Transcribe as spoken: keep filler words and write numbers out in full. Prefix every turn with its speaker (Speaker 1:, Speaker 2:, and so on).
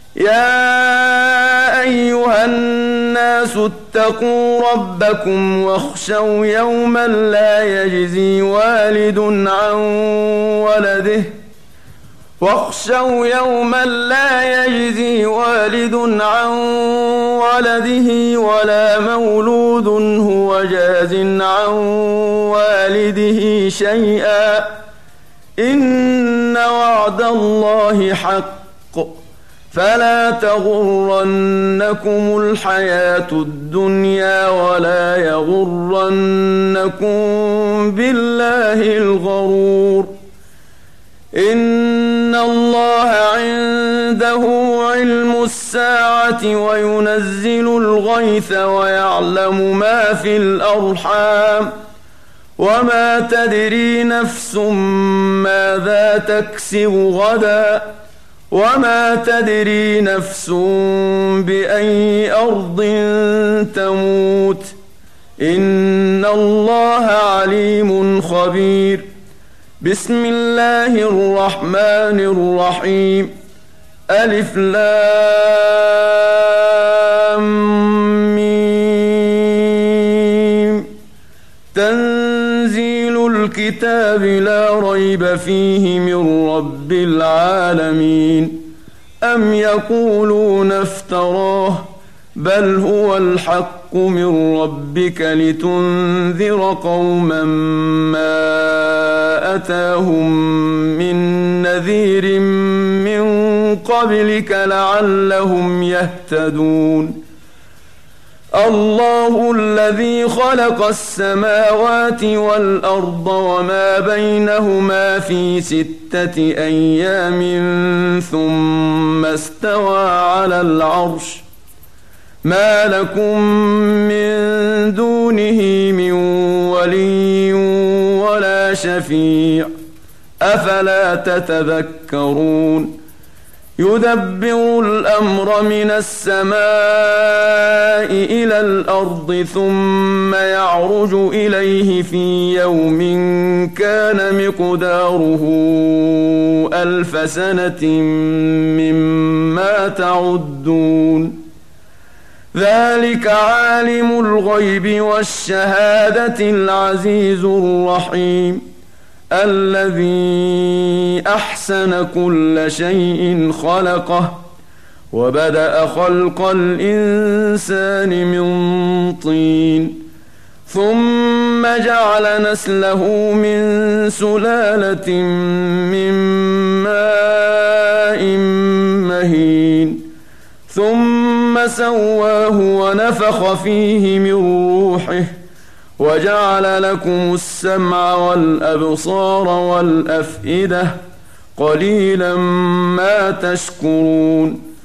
Speaker 1: يا أيها الناس اتقوا ربكم واخشوا يوما لا يجزي والد عن ولده واخشوا يوما لا يجزي والد عن ولده ولا مولود هو جاز عن والده شيئا إن وعد الله حق فلا تغرنكم الحياة الدنيا ولا يغرنكم بالله الغرور إن الله عنده علم الساعة وينزل الغيث ويعلم ما في الأرحام وما تدري نفس ماذا تكسب غدا وما تدري نفس بأي أرض تموت إن الله عليم خبير. بسم الله الرحمن الرحيم. ألف لام ميم. تنزيل الكتاب لا ريب فيه من رب العالمين. أم يقولون افتراه بل هو الحق من ربك لتنذر قوما ما أتاهم من نذير من قبلك لعلهم يهتدون. الله الذي خلق السماوات والأرض وما بينهما في ستة أيام ثم استوى على العرش ما لكم من دونه من ولي ولا شفيع أفلا تتذكرون. يدبر الأمر من السماء إلى الأرض ثم يعرج إليه في يوم كان مقداره ألف سنة مما تعدون. ذلك عالم الغيب والشهادة العزيز الرحيم الذي أحسن كل شيء خلقه وبدأ خلق الإنسان من طين ثم جعل نسله من سلالة من ماء مهين ثم سواه ونفخ فيه من روحه وجعل لكم السمع والأبصار والأفئدة قليلا ما تشكرون.